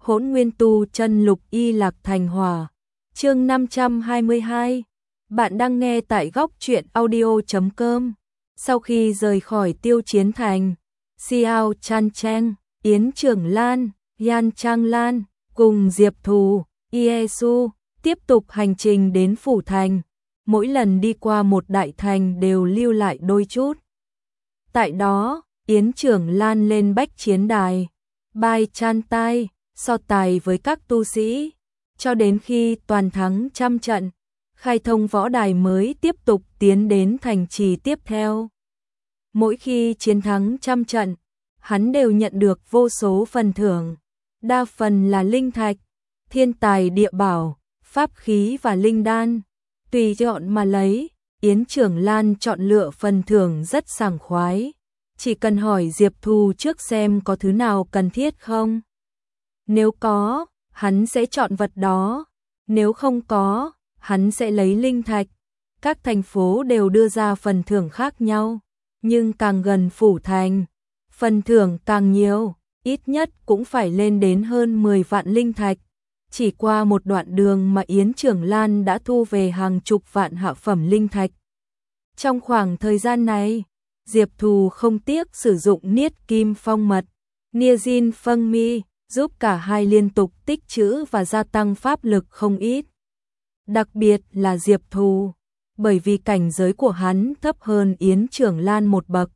Hỗn Nguyên Tu Chân Lục Y Lạc Thành Hỏa. Chương 522. Bạn đang nghe tại góc truyện audio.com. Sau khi rời khỏi Tiêu Chiến Thành, Xiao Chan Cheng, Yến Trưởng Lan, Yan Trang Lan cùng Diệp Thù, Iesu tiếp tục hành trình đến phủ thành. Mỗi lần đi qua một đại thành đều lưu lại đôi chút. Tại đó, Yến Trưởng Lan lên bách chiến đài, bài chan tai, so tài với các tu sĩ, cho đến khi toàn thắng trăm trận, khai thông võ đài mới tiếp tục tiến đến thành trì tiếp theo. Mỗi khi chiến thắng trăm trận, hắn đều nhận được vô số phần thưởng, đa phần là linh thạch, thiên tài địa bảo, pháp khí và linh đan. Tùy chọn mà lấy, Yến Trưởng Lan chọn lựa phần thưởng rất sảng khoái. Chỉ cần hỏi Diệp Thù trước xem có thứ nào cần thiết không. Nếu có, hắn sẽ chọn vật đó. Nếu không có, hắn sẽ lấy linh thạch. Các thành phố đều đưa ra phần thưởng khác nhau. Nhưng càng gần phủ thành, phần thưởng càng nhiều, ít nhất cũng phải lên đến hơn 10 vạn linh thạch. Chỉ qua một đoạn đường mà Yến Trưởng Lan đã thu về hàng chục vạn hạ phẩm linh thạch. Trong khoảng thời gian này, Diệp Thù không tiếc sử dụng niết kim phong mật, Nia Jin Phân Mi, giúp cả hai liên tục tích trữ và gia tăng pháp lực không ít. Đặc biệt là Diệp Thù, bởi vì cảnh giới của hắn thấp hơn Yến Trưởng Lan một bậc.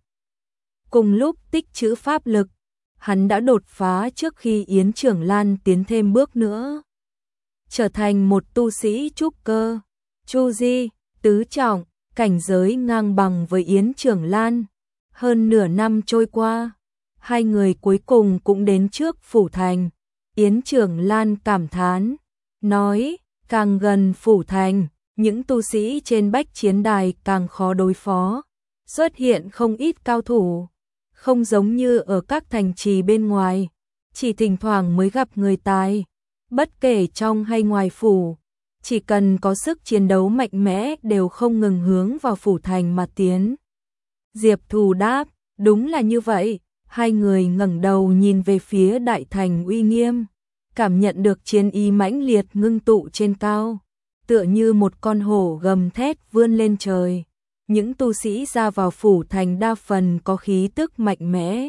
Cùng lúc tích trữ pháp lực, hắn đã đột phá trước khi Yến Trưởng Lan tiến thêm bước nữa. Trở thành một tu sĩ trúc cơ, Chu Di, tứ trọng, cảnh giới ngang bằng với Yến Trưởng Lan. Hơn nửa năm trôi qua, hai người cuối cùng cũng đến trước phủ thành. Yến Trưởng Lan cảm thán, nói, càng gần phủ thành, những tu sĩ trên bách chiến đài càng khó đối phó. Xuất hiện không ít cao thủ, không giống như ở các thành trì bên ngoài, chỉ thỉnh thoảng mới gặp người tài. Bất kể trong hay ngoài phủ, chỉ cần có sức chiến đấu mạnh mẽ đều không ngừng hướng vào phủ thành mà tiến. Diệp Thù đáp, đúng là như vậy. Hai người ngẩng đầu nhìn về phía đại thành uy nghiêm, cảm nhận được chiến ý mãnh liệt ngưng tụ trên cao, tựa như một con hổ gầm thét vươn lên trời. Những tu sĩ ra vào phủ thành đa phần có khí tức mạnh mẽ,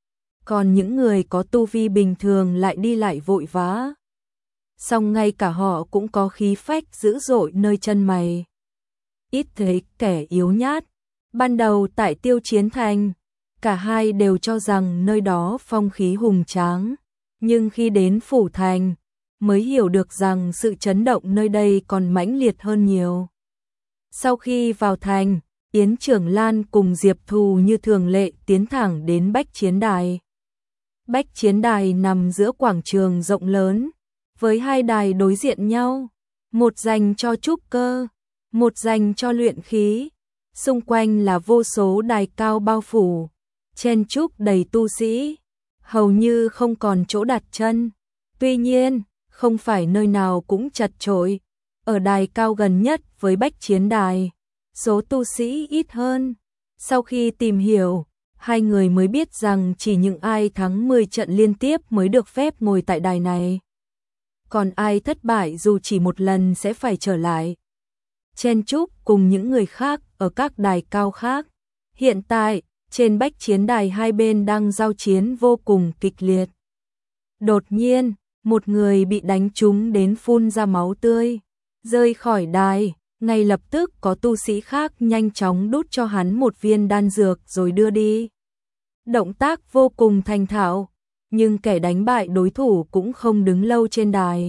còn những người có tu vi bình thường lại đi lại vội vã. Song ngay cả họ cũng có khí phách dữ dội nơi chân mày. Ít thấy kẻ yếu nhát. Ban đầu tại Tiêu Chiến Thành, cả hai đều cho rằng nơi đó phong khí hùng tráng, nhưng khi đến phủ thành, mới hiểu được rằng sự chấn động nơi đây còn mãnh liệt hơn nhiều. Sau khi vào thành, Yến Trưởng Lan cùng Diệp Thù như thường lệ tiến thẳng đến bách chiến đài. Bách chiến đài nằm giữa quảng trường rộng lớn, với hai đài đối diện nhau, một dành cho trúc cơ, một dành cho luyện khí. Xung quanh là vô số đài cao bao phủ, chen chúc đầy tu sĩ, hầu như không còn chỗ đặt chân. Tuy nhiên, không phải nơi nào cũng chật chội. Ở đài cao gần nhất với bách chiến đài, số tu sĩ ít hơn. Sau khi tìm hiểu, hai người mới biết rằng chỉ những ai thắng 10 trận liên tiếp mới được phép ngồi tại đài này. Còn ai thất bại dù chỉ một lần sẽ phải trở lại, chen chúc cùng những người khác ở các đài cao khác. Hiện tại, trên bách chiến đài hai bên đang giao chiến vô cùng kịch liệt. Đột nhiên, một người bị đánh trúng đến phun ra máu tươi, rơi khỏi đài. Ngay lập tức có tu sĩ khác nhanh chóng đút cho hắn một viên đan dược rồi đưa đi. Động tác vô cùng thành thạo, nhưng kẻ đánh bại đối thủ cũng không đứng lâu trên đài.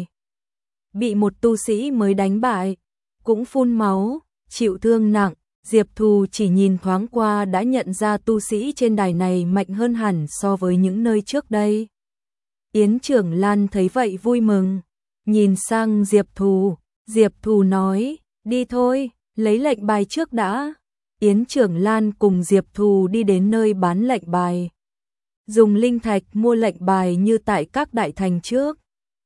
Bị một tu sĩ mới đánh bại, cũng phun máu, chịu thương nặng. Diệp Thù chỉ nhìn thoáng qua đã nhận ra tu sĩ trên đài này mạnh hơn hẳn so với những nơi trước đây. Yến Trưởng Lan thấy vậy vui mừng, nhìn sang Diệp Thù nói, đi thôi, lấy lệnh bài trước đã. Yến Trưởng Lan cùng Diệp Thù đi đến nơi bán lệnh bài, dùng linh thạch mua lệnh bài như tại các đại thành trước,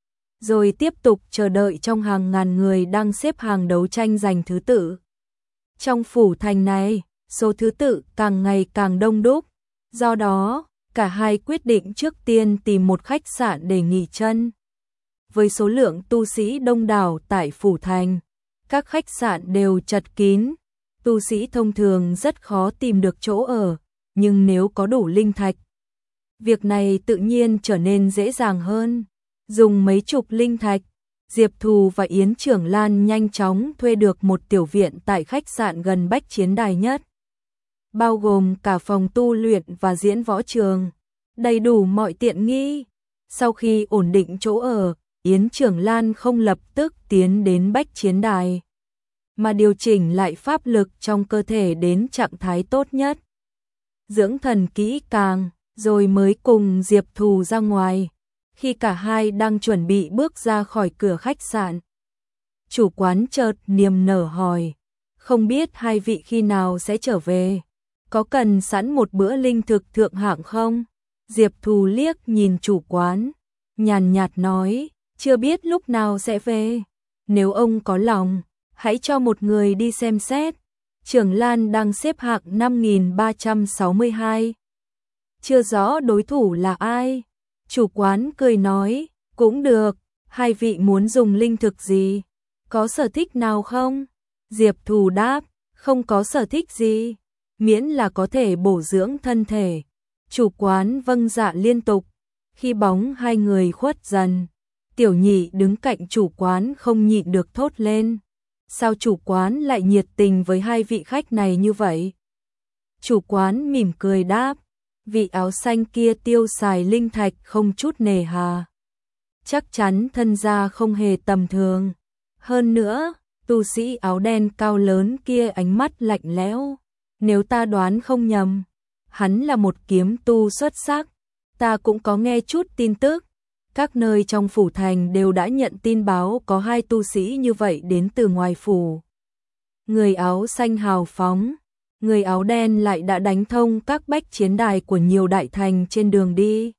rồi tiếp tục chờ đợi trong hàng ngàn người đang xếp hàng đấu tranh giành thứ tự. Trong phủ thành này, số thứ tự càng ngày càng đông đúc, do đó, cả hai quyết định trước tiên tìm một khách sạn để nghỉ chân. với số lượng tu sĩ đông đảo tại phủ thành, các khách sạn đều chật kín, tu sĩ thông thường rất khó tìm được chỗ ở, nhưng nếu có đủ linh thạch, việc này tự nhiên trở nên dễ dàng hơn. Dùng mấy chục linh thạch, Diệp Thù và Yến Trưởng Lan nhanh chóng thuê được một tiểu viện tại khách sạn gần bách chiến đài nhất, bao gồm cả phòng tu luyện và diễn võ trường, đầy đủ mọi tiện nghi. Sau khi ổn định chỗ ở, Yến Trưởng Lan không lập tức tiến đến bách chiến đài, mà điều chỉnh lại pháp lực trong cơ thể đến trạng thái tốt nhất, dưỡng thần kỹ càng, rồi mới cùng Diệp Thù ra ngoài. Khi cả hai đang chuẩn bị bước ra khỏi cửa khách sạn, chủ quán chợt niềm nở hỏi, không biết hai vị khi nào sẽ trở về, có cần sẵn một bữa linh thực thượng hạng không? Diệp Thù liếc nhìn chủ quán, nhàn nhạt nói, chưa biết lúc nào sẽ về, nếu ông có lòng, hãy cho một người đi xem xét. Trưởng Lan đang xếp hạng 5362. Chưa rõ đối thủ là ai. Chủ quán cười nói, cũng được, hai vị muốn dùng linh thực gì? Có sở thích nào không? Diệp Thù đáp, không có sở thích gì, miễn là có thể bổ dưỡng thân thể. Chủ quán vâng dạ liên tục. Khi bóng hai người khuất dần, Tiểu Nhị đứng cạnh chủ quán không nhịn được thốt lên. Sao chủ quán lại nhiệt tình với hai vị khách này như vậy? Chủ quán mỉm cười đáp, vị áo xanh kia tiêu xài linh thạch không chút nề hà. Chắc chắn thân gia không hề tầm thường. Hơn nữa, tu sĩ áo đen cao lớn kia ánh mắt lạnh lẽo. Nếu ta đoán không nhầm, hắn là một kiếm tu xuất sắc. Ta cũng có nghe chút tin tức. Các nơi trong phủ thành đều đã nhận tin báo có hai tu sĩ như vậy đến từ ngoài phủ. Người áo xanh hào phóng, người áo đen lại đã đánh thông các bách chiến đài của nhiều đại thành trên đường đi.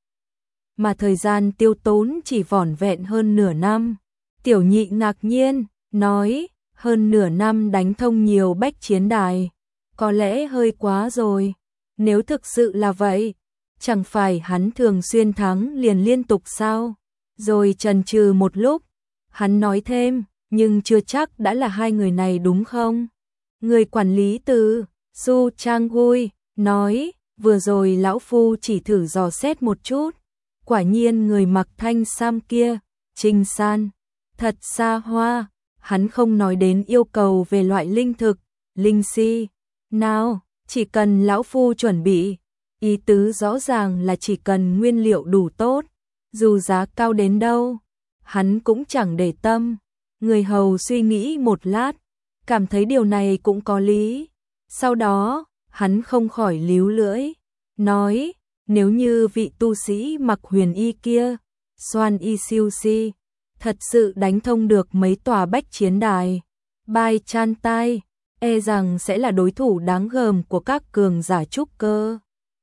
Mà thời gian tiêu tốn chỉ vỏn vẹn hơn nửa năm. Tiểu Nhị ngạc nhiên, nói, hơn nửa năm đánh thông nhiều bách chiến đài, có lẽ hơi quá rồi. Nếu thực sự là vậy, chẳng phải hắn thường xuyên thắng liền liên tục sao? Rồi chần chừ một lúc, hắn nói thêm, nhưng chưa chắc đã là hai người này đúng không? Người quản lý từ Su Trang Gui nói, vừa rồi lão phu chỉ thử dò xét một chút. Quả nhiên người mặc thanh sam kia, Trình San, thật xa hoa. Hắn không nói đến yêu cầu về loại linh thực, linh si. Nào, chỉ cần lão phu chuẩn bị. Ý tứ rõ ràng là chỉ cần nguyên liệu đủ tốt, dù giá cao đến đâu, hắn cũng chẳng để tâm. Người hầu suy nghĩ một lát, cảm thấy điều này cũng có lý. Sau đó, hắn không khỏi líu lưỡi, nói, nếu như vị tu sĩ mặc huyền y kia, Xoan Y Siêu Si, thật sự đánh thông được mấy tòa bách chiến đài, Bai Chan Tai, e rằng sẽ là đối thủ đáng gờm của các cường giả trúc cơ.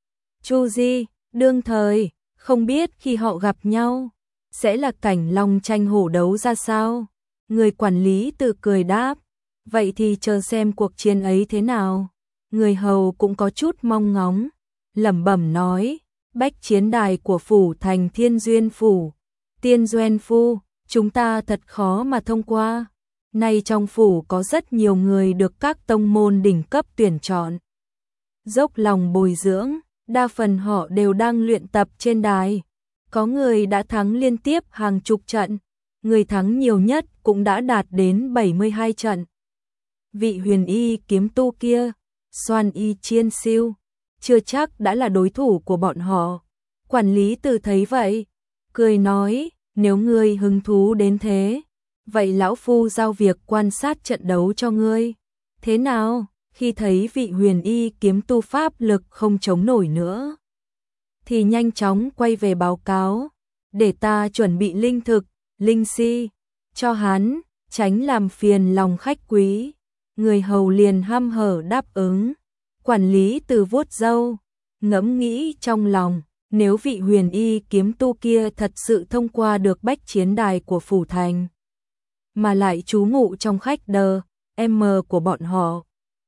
Chu Di, đương thời, không biết khi họ gặp nhau, sẽ là cảnh long tranh hổ đấu ra sao? Người quản lý tự cười đáp, vậy thì chờ xem cuộc chiến ấy thế nào. Người hầu cũng có chút mong ngóng, lẩm bẩm nói, bách chiến đài của phủ thành Thiên Duyên Phủ, Tiên Duyên Phu, chúng ta thật khó mà thông qua. Nay trong phủ có rất nhiều người được các tông môn đỉnh cấp tuyển chọn, dốc lòng bồi dưỡng, đa phần họ đều đang luyện tập trên đài. Có người đã thắng liên tiếp hàng chục trận, người thắng nhiều nhất cũng đã đạt đến 72 trận. Vị huyền y kiếm tu kia, Xoan Y Chiên Siêu, chưa chắc đã là đối thủ của bọn họ. Quản lý Từ thấy vậy, cười nói, nếu ngươi hứng thú đến thế, vậy lão phu giao việc quan sát trận đấu cho ngươi. Thế nào? Khi thấy vị huyền y kiếm tu pháp lực không chống nổi nữa, thì nhanh chóng quay về báo cáo, để ta chuẩn bị linh thực, linh si, cho hắn, tránh làm phiền lòng khách quý. Người hầu liền hăm hở đáp ứng. Quản lý Từ vuốt râu, ngẫm nghĩ trong lòng, nếu vị huyền y kiếm tu kia thật sự thông qua được bách chiến đài của phủ thành, mà lại trú ngụ trong khách đờ, M của bọn họ,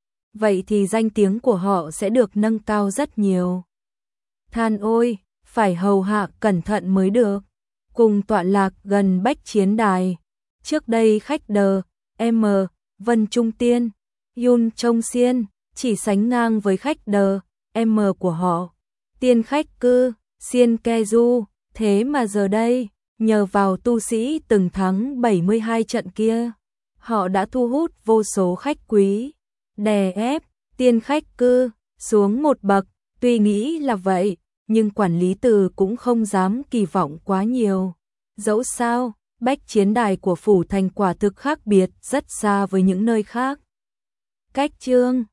vậy thì danh tiếng của họ sẽ được nâng cao rất nhiều. Than ôi, phải hầu hạ cẩn thận mới được. cùng tọa lạc gần Bách Chiến Đài. Trước đây khách đờ, M, Vân Trung Tiên, Yun Trông Xiên, chỉ sánh ngang với khách đờ, M của họ. Tiên khách cư, Xiên Ke Du, thế mà giờ đây, nhờ vào tu sĩ từng thắng 72 trận kia, họ đã thu hút vô số khách quý, đè ép tiên khách cư xuống một bậc. Tuy nghĩ là vậy, nhưng quản lý Từ cũng không dám kỳ vọng quá nhiều. Dẫu sao, Bách Chiến Đài của phủ thành quả thực khác biệt rất xa với những nơi khác. Cách chương